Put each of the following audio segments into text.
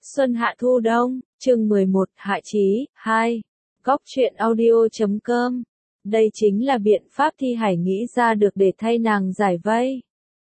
Xuân hạ thu đông, chương 11, Hạ Chí, 2. Góc truyện audio.com. Đây chính là biện pháp Thi Hải nghĩ ra được để thay nàng giải vây.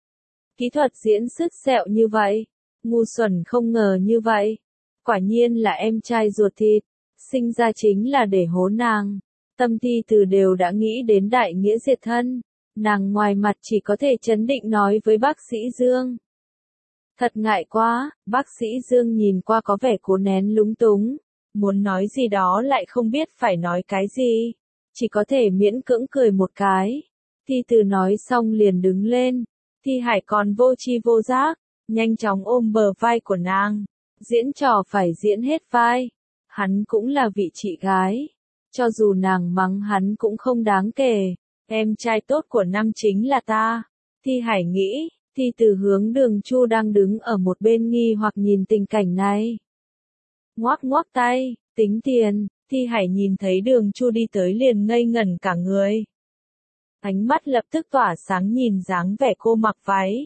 Kỹ thuật diễn sứt sẹo như vậy, ngu xuẩn không ngờ như vậy. Quả nhiên là em trai ruột thịt, sinh ra chính là để hố nàng. Tâm Thi từ đều đã nghĩ đến đại nghĩa diệt thân, nàng ngoài mặt chỉ có thể trấn định nói với bác sĩ Dương. Thật ngại quá, bác sĩ Dương nhìn qua có vẻ cố nén lúng túng, muốn nói gì đó lại không biết phải nói cái gì, chỉ có thể miễn cưỡng cười một cái. Thi từ nói xong liền đứng lên, Thi Hải còn vô tri vô giác, nhanh chóng ôm bờ vai của nàng, diễn trò phải diễn hết vai. Hắn cũng là vị chị gái, cho dù nàng mắng hắn cũng không đáng kể, em trai tốt của năm chính là ta. Thi Hải nghĩ. Thi từ hướng Đường Chu đang đứng ở một bên nghi hoặc nhìn tình cảnh này. Ngoác ngoác tay, tính tiền, Thi Hải nhìn thấy Đường Chu đi tới liền ngây ngẩn cả người. Ánh mắt lập tức tỏa sáng nhìn dáng vẻ cô mặc váy.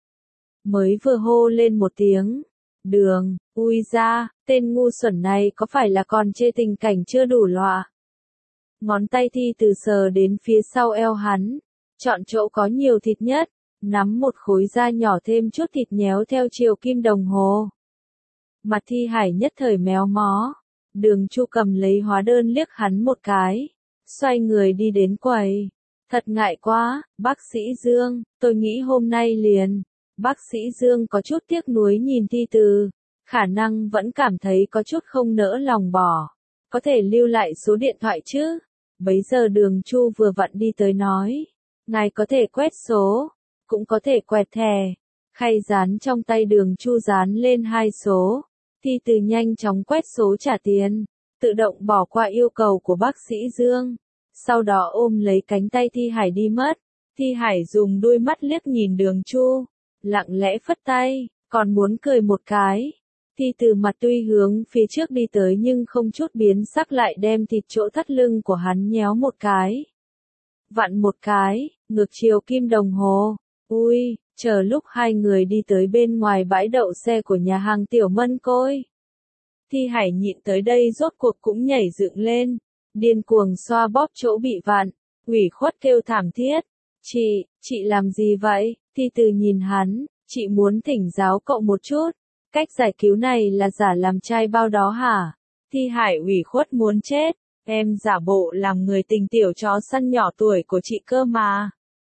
Mới vừa hô lên một tiếng, Đường, ui ra, tên ngu xuẩn này có phải là còn chê tình cảnh chưa đủ lọa. Ngón tay Thi từ sờ đến phía sau eo hắn, chọn chỗ có nhiều thịt nhất. Nắm một khối da nhỏ thêm chút thịt nhéo theo chiều kim đồng hồ. Mặt Thi Hải nhất thời méo mó. Đường Chu cầm lấy hóa đơn liếc hắn một cái. Xoay người đi đến quầy. Thật ngại quá, bác sĩ Dương, tôi nghĩ hôm nay liền. Bác sĩ Dương có chút tiếc nuối nhìn Thi từ. Khả năng vẫn cảm thấy có chút không nỡ lòng bỏ. Có thể lưu lại số điện thoại chứ? Bấy giờ Đường Chu vừa vặn đi tới nói. Ngài có thể quét số. Cũng có thể quẹt thẻ. Khay dán trong tay Đường Chu dán lên 2 số. Thi từ nhanh chóng quét số trả tiền. Tự động bỏ qua yêu cầu của bác sĩ Dương. Sau đó ôm lấy cánh tay Thi Hải đi mất. Thi Hải dùng đuôi mắt liếc nhìn Đường Chu. Lặng lẽ phất tay, còn muốn cười một cái. Thi từ mặt tuy hướng phía trước đi tới nhưng không chút biến sắc lại đem thịt chỗ thắt lưng của hắn nhéo một cái. Vặn một cái, ngược chiều kim đồng hồ. Ui, chờ lúc hai người đi tới bên ngoài bãi đậu xe của nhà hàng Tiểu Mân Côi. Thi Hải nhịn tới đây rốt cuộc cũng nhảy dựng lên, điên cuồng xoa bóp chỗ bị vặn, ủy khuất kêu thảm thiết. Chị làm gì vậy? Thi từ nhìn hắn, chị muốn thỉnh giáo cậu một chút. Cách giải cứu này là giả làm trai bao đó hả? Thi Hải ủy khuất muốn chết, em giả bộ làm người tình tiểu chó săn nhỏ tuổi của chị cơ mà.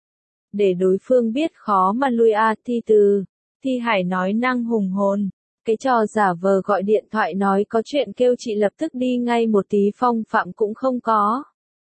Để đối phương biết khó mà lui Thi từ. Thi Hải nói năng hùng hồn. Cái trò giả vờ gọi điện thoại nói có chuyện kêu chị lập tức đi ngay một tí phong phạm cũng không có.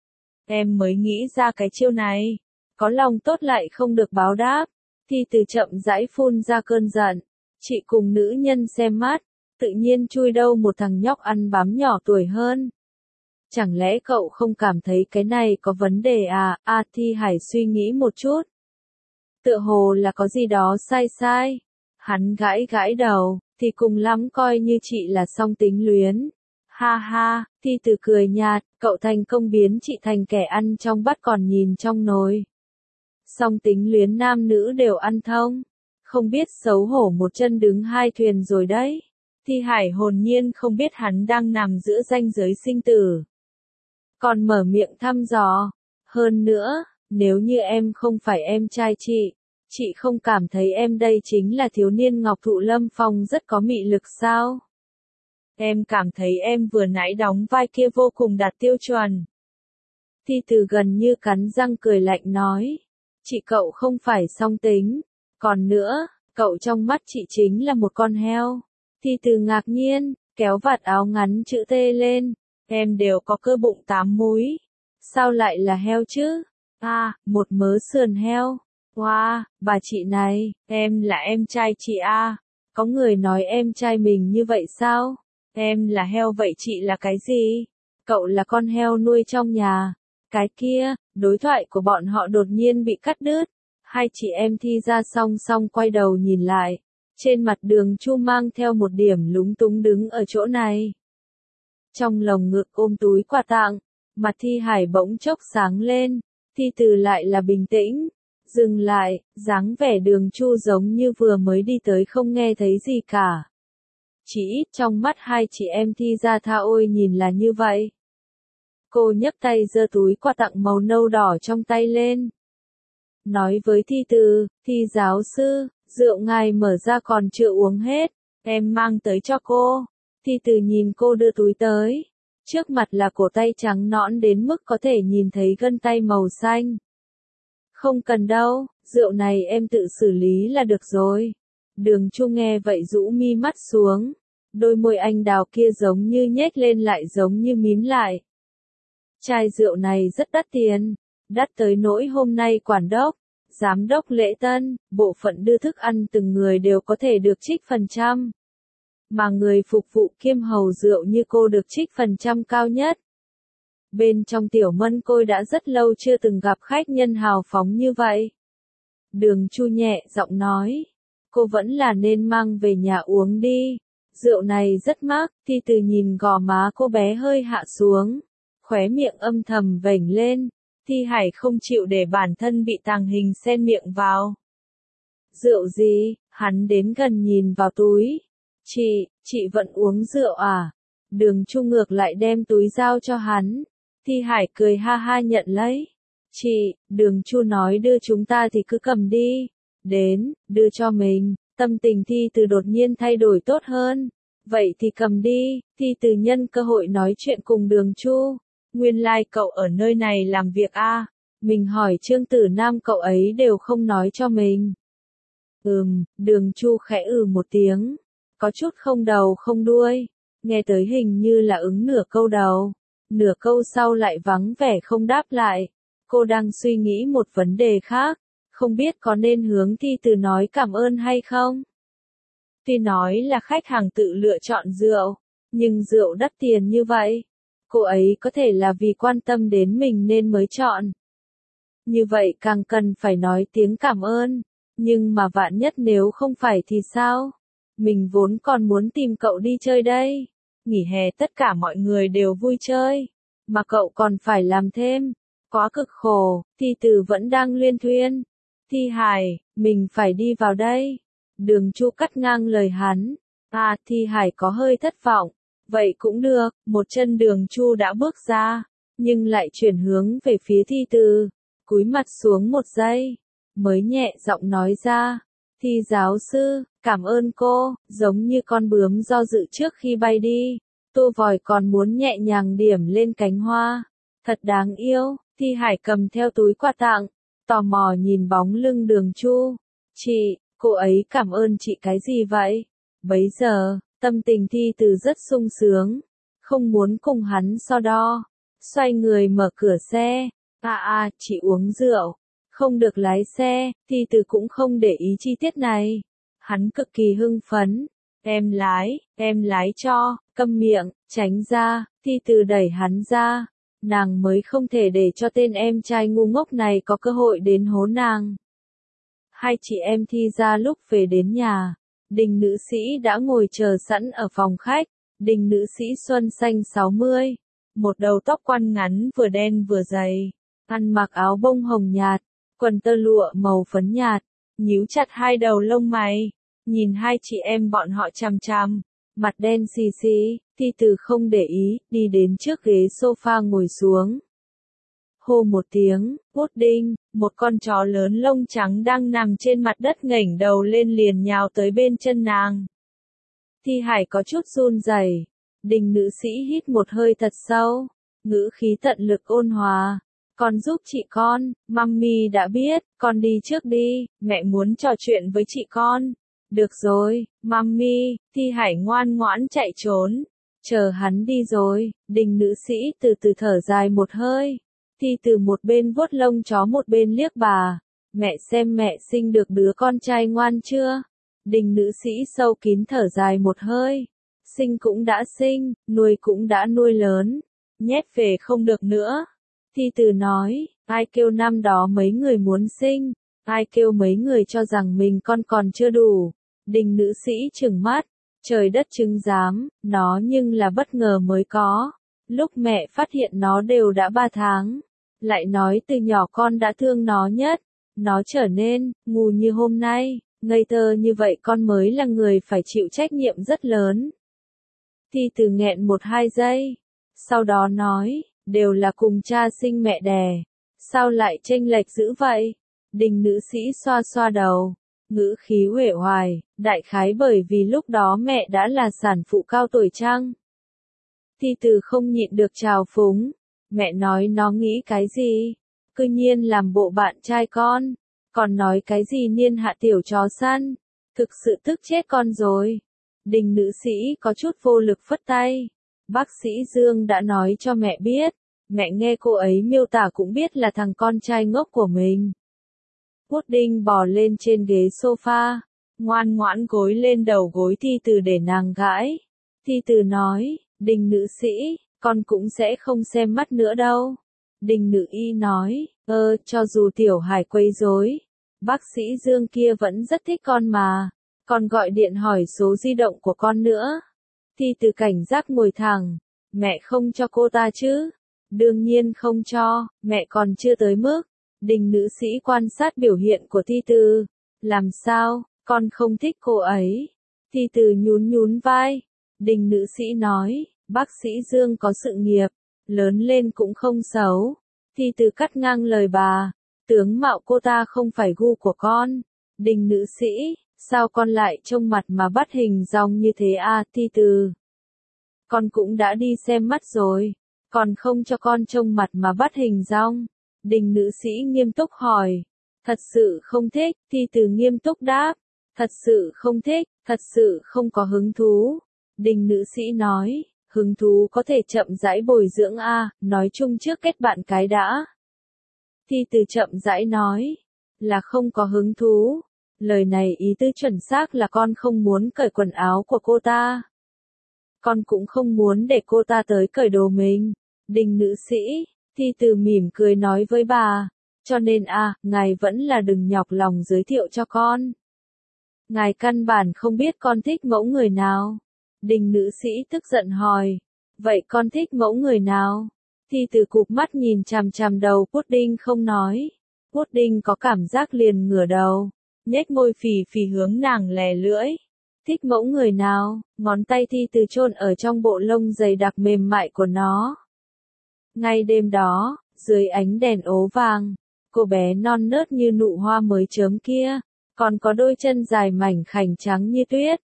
Em mới nghĩ ra cái chiêu này. Có lòng tốt lại không được báo đáp. Thi từ chậm rãi phun ra cơn giận. Chị cùng nữ nhân xem mắt. Tự nhiên chui đâu một thằng nhóc ăn bám nhỏ tuổi hơn. Chẳng lẽ cậu không cảm thấy cái này có vấn đề à? Thi Hải suy nghĩ một chút. Tựa hồ là có gì đó sai. Hắn gãi gãi đầu, thì cùng lắm coi như chị là song tính luyến. Ha ha, Thi từ cười nhạt, cậu thành công biến chị thành kẻ ăn trong bát còn nhìn trong nồi. Song tính luyến nam nữ đều ăn thông. Không biết xấu hổ một chân đứng hai thuyền rồi đấy. Thi Hải hồn nhiên không biết hắn đang nằm giữa ranh giới sinh tử. Còn mở miệng thăm dò. Hơn nữa, nếu như em không phải em trai chị không cảm thấy em đây chính là thiếu niên Ngọc Thụ Lâm Phong rất có mị lực sao? Em cảm thấy em vừa nãy đóng vai kia vô cùng đạt tiêu chuẩn. Thi từ gần như cắn răng cười lạnh nói. Chị cậu không phải song tính. Còn nữa, cậu trong mắt chị chính là một con heo. Thi từ ngạc nhiên, kéo vạt áo ngắn chữ T lên. Em đều có cơ bụng 8 múi. Sao lại là heo chứ? Một mớ sườn heo. Wow, bà chị này, em là em trai chị à? Có người nói em trai mình như vậy sao? Em là heo vậy chị là cái gì? Cậu là con heo nuôi trong nhà. Cái kia, đối thoại của bọn họ đột nhiên bị cắt đứt. Hai chị em Thi ra song quay đầu nhìn lại. Trên mặt Đường Chu mang theo một điểm lúng túng đứng ở chỗ này. Trong lồng ngực ôm túi quà tặng, mặt Thi Hải bỗng chốc sáng lên. Thi từ lại là bình tĩnh. Dừng lại, dáng vẻ Đường Chu giống như vừa mới đi tới không nghe thấy gì cả. chỉ ít trong mắt hai chị em Thi Gia Tha Ôi nhìn là như vậy. Cô nhấc tay giơ túi quà tặng màu nâu đỏ trong tay lên. Nói với Thi Từ, Thi giáo sư, rượu ngài mở ra còn chưa uống hết, em mang tới cho cô. Thi Từ nhìn cô đưa túi tới. Trước mặt là cổ tay trắng nõn đến mức có thể nhìn thấy gân tay màu xanh. Không cần đâu, rượu này em tự xử lý là được rồi. Đường Chu nghe vậy rũ mi mắt xuống. Đôi môi anh đào kia giống như nhếch lên lại giống như mím lại. Chai rượu này rất đắt tiền. Đắt tới nỗi hôm nay quản đốc, giám đốc lễ tân, bộ phận đưa thức ăn từng người đều có thể được trích phần trăm. Mà người phục vụ kiêm hầu rượu như cô được trích phần trăm cao nhất. Bên trong Tiểu Mân Côi đã rất lâu chưa từng gặp khách nhân hào phóng như vậy. Đường Chu nhẹ giọng nói, cô vẫn là nên mang về nhà uống đi. Rượu này rất mắc. Thi Từ nhìn gò má cô bé hơi hạ xuống, khóe miệng âm thầm vểnh lên. Thi Hải không chịu để bản thân bị tàng hình xen miệng vào. Rượu gì? Hắn đến gần nhìn vào túi. Chị vẫn uống rượu à? Đường Chu ngược lại đem túi giao cho hắn. Thi Hải cười ha ha nhận lấy. Đường Chu nói đưa chúng ta thì cứ cầm đi. Đến, đưa cho mình. Tâm tình Thi Từ đột nhiên thay đổi tốt hơn. Vậy thì cầm đi. Thi Từ nhân cơ hội nói chuyện cùng Đường Chu. Nguyên lai cậu ở nơi này làm việc à? Mình hỏi Trương Tử Nam cậu ấy đều không nói cho mình. Đường Chu khẽ một tiếng. Có chút không đầu không đuôi. Nghe tới hình như là ứng nửa câu đầu. Nửa câu sau lại vắng vẻ không đáp lại. Cô đang suy nghĩ một vấn đề khác. Không biết có nên hướng Thi Từ nói cảm ơn hay không? Tuy nói là khách hàng tự lựa chọn rượu, nhưng rượu đắt tiền như vậy. Cô ấy có thể là vì quan tâm đến mình nên mới chọn. Như vậy càng cần phải nói tiếng cảm ơn. Nhưng mà vạn nhất nếu không phải thì sao? Mình vốn còn muốn tìm cậu đi chơi đây. Nghỉ hè tất cả mọi người đều vui chơi. Mà cậu còn phải làm thêm. Quá cực khổ. Thi Từ vẫn đang luyên thuyên. Thi Hải, mình phải đi vào đây. Đường Chu cắt ngang lời hắn. Thi Hải có hơi thất vọng. Vậy cũng được. Một chân Đường Chu đã bước ra. Nhưng lại chuyển hướng về phía Thi Từ. Cúi mặt xuống một giây. Mới nhẹ giọng nói ra. Thi giáo sư, cảm ơn cô. Giống như con bướm do dự trước khi bay đi. Tô Vòi còn muốn nhẹ nhàng điểm lên cánh hoa. Thật đáng yêu. Thi Hải cầm theo túi quà tặng. Tò mò nhìn bóng lưng Đường Chu. Cô ấy cảm ơn chị cái gì vậy? Bấy giờ, tâm tình Thi Từ rất sung sướng. Không muốn cùng hắn so đo. Xoay người mở cửa xe. Chị uống rượu. Không được lái xe. Thi Từ cũng không để ý chi tiết này. Hắn cực kỳ hưng phấn. Em lái cho. Câm miệng, tránh ra. Thi Từ đẩy hắn ra. Nàng mới không thể để cho tên em trai ngu ngốc này có cơ hội đến hố nàng. Hai chị em Thi ra lúc về đến nhà. Đình nữ sĩ đã ngồi chờ sẵn ở phòng khách. Đình nữ sĩ xuân xanh 60. Một đầu tóc quăn ngắn vừa đen vừa dày. Ăn mặc áo bông hồng nhạt. Quần tơ lụa màu phấn nhạt. Nhíu chặt hai đầu lông mày. Nhìn hai chị em bọn họ chằm chằm. Mặt đen xì xì. Thi Từ không để ý. Đi đến trước ghế sofa ngồi xuống. Hô một tiếng, Pudding, một con chó lớn lông trắng đang nằm trên mặt đất ngẩng đầu lên liền nhào tới bên chân nàng. Thi Hải có chút run rẩy. Đình nữ sĩ hít một hơi thật sâu, ngữ khí tận lực ôn hòa. Con giúp chị con, Mummy đã biết, con đi trước đi, mẹ muốn trò chuyện với chị con. Được rồi, Mummy. Thi Hải ngoan ngoãn chạy trốn. Chờ hắn đi rồi, đình nữ sĩ từ từ thở dài một hơi. Thi Từ một bên vuốt lông chó một bên liếc bà. Mẹ xem mẹ sinh được đứa con trai ngoan chưa? Đình nữ sĩ sâu kín thở dài một hơi. Sinh cũng đã sinh, nuôi cũng đã nuôi lớn. Nhét về không được nữa. Thi Từ nói, ai kêu năm đó mấy người muốn sinh, ai kêu mấy người cho rằng mình con còn chưa đủ. Đình nữ sĩ trừng mắt, trời đất chứng giám, nó nhưng là bất ngờ mới có. Lúc mẹ phát hiện nó đều đã 3 tháng. Lại nói từ nhỏ con đã thương nó nhất. Nó trở nên ngu như hôm nay, ngây thơ như vậy con mới là người phải chịu trách nhiệm rất lớn. Thi Từ nghẹn 1-2 giây. Sau đó nói, đều là cùng cha sinh mẹ đẻ. Sao lại chênh lệch dữ vậy? Đình nữ sĩ xoa xoa đầu. Ngữ khí uể oải, đại khái bởi vì lúc đó mẹ đã là sản phụ cao tuổi chăng? Thi Từ không nhịn được trào phúng. Mẹ nói nó nghĩ cái gì? Cư nhiên làm bộ bạn trai con. Còn nói cái gì niên hạ tiểu chó săn. Thực sự tức chết con rồi. Đình nữ sĩ có chút vô lực phất tay. Bác sĩ Dương đã nói cho mẹ biết. Mẹ nghe cô ấy miêu tả cũng biết là thằng con trai ngốc của mình. Pudding bò lên trên ghế sofa. Ngoan ngoãn gối lên đầu gối Thi Từ để nàng gãi. Thi Từ nói, Đình nữ sĩ, con cũng sẽ không xem mắt nữa đâu. Đình nữ y nói, cho dù tiểu hải quấy rối, bác sĩ Dương kia vẫn rất thích con mà. Con gọi điện hỏi số di động của con nữa. Thi Từ cảnh giác ngồi thẳng. Mẹ không cho cô ta chứ? Đương nhiên không cho, mẹ còn chưa tới mức. Đình nữ sĩ quan sát biểu hiện của Thi Từ. Làm sao, con không thích cô ấy? Thi Từ nhún nhún vai. Đình nữ sĩ nói, bác sĩ Dương có sự nghiệp, lớn lên cũng không xấu. Thi Từ cắt ngang lời bà, tướng mạo cô ta không phải gu của con. Đình nữ sĩ, sao con lại trông mặt mà bắt hình dong như thế à? Thi Từ, con cũng đã đi xem mắt rồi, còn không cho con trông mặt mà bắt hình dong. Đình nữ sĩ nghiêm túc hỏi, thật sự không thích? Thi Từ nghiêm túc đáp, thật sự không thích, thật sự không có hứng thú. Đình nữ sĩ nói, hứng thú có thể chậm rãi bồi dưỡng a, nói chung trước kết bạn cái đã. Thi Từ chậm rãi nói, là không có hứng thú. Lời này ý tứ chuẩn xác là con không muốn cởi quần áo của cô ta. Con cũng không muốn để cô ta tới cởi đồ mình. Đình nữ sĩ, Thi Từ mỉm cười nói với bà, cho nên ngài vẫn là đừng nhọc lòng giới thiệu cho con. Ngài căn bản không biết con thích mẫu người nào. Đình nữ sĩ tức giận hỏi, vậy con thích mẫu người nào? Thi Từ cụp mắt nhìn chằm chằm đầu Pudding không nói. Pudding có cảm giác liền ngửa đầu, nhếch môi phì phì hướng nàng lè lưỡi. Thích mẫu người nào? Ngón tay Thi Từ chôn ở trong bộ lông dày đặc mềm mại của nó. Ngay đêm đó, dưới ánh đèn ố vàng, cô bé non nớt như nụ hoa mới chớm kia, còn có đôi chân dài mảnh khảnh trắng như tuyết.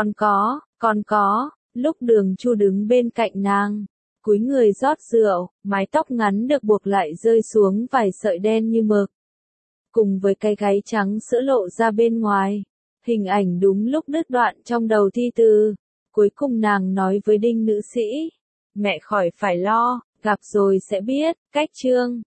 Còn có, lúc Đường Chu đứng bên cạnh nàng, cúi người rót rượu, mái tóc ngắn được buộc lại rơi xuống vài sợi đen như mực. Cùng với cái gáy trắng sữa lộ ra bên ngoài, hình ảnh đúng lúc đứt đoạn trong đầu Thi Từ. Cuối cùng nàng nói với Đinh nữ sĩ, mẹ khỏi phải lo, gặp rồi sẽ biết. Cách chương